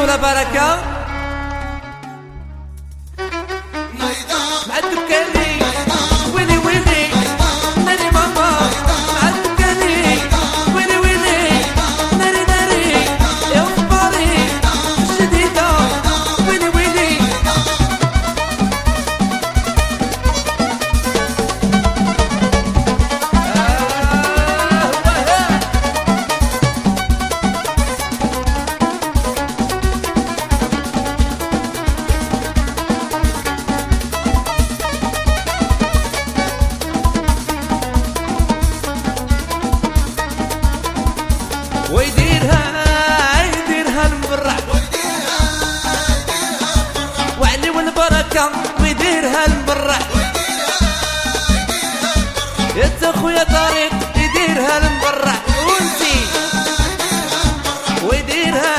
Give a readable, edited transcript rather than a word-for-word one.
ولا بركة مع الدكاني ويلي ويلي ناري ماما مع الدكاني ويلي ويلي ناري ناري يا وفباري جديدة ويلي ويلي ويديرها المبرع وعلي والبركة ويديرها المبرع يا خويا طريق يديرها المبرع وانتي ويديرها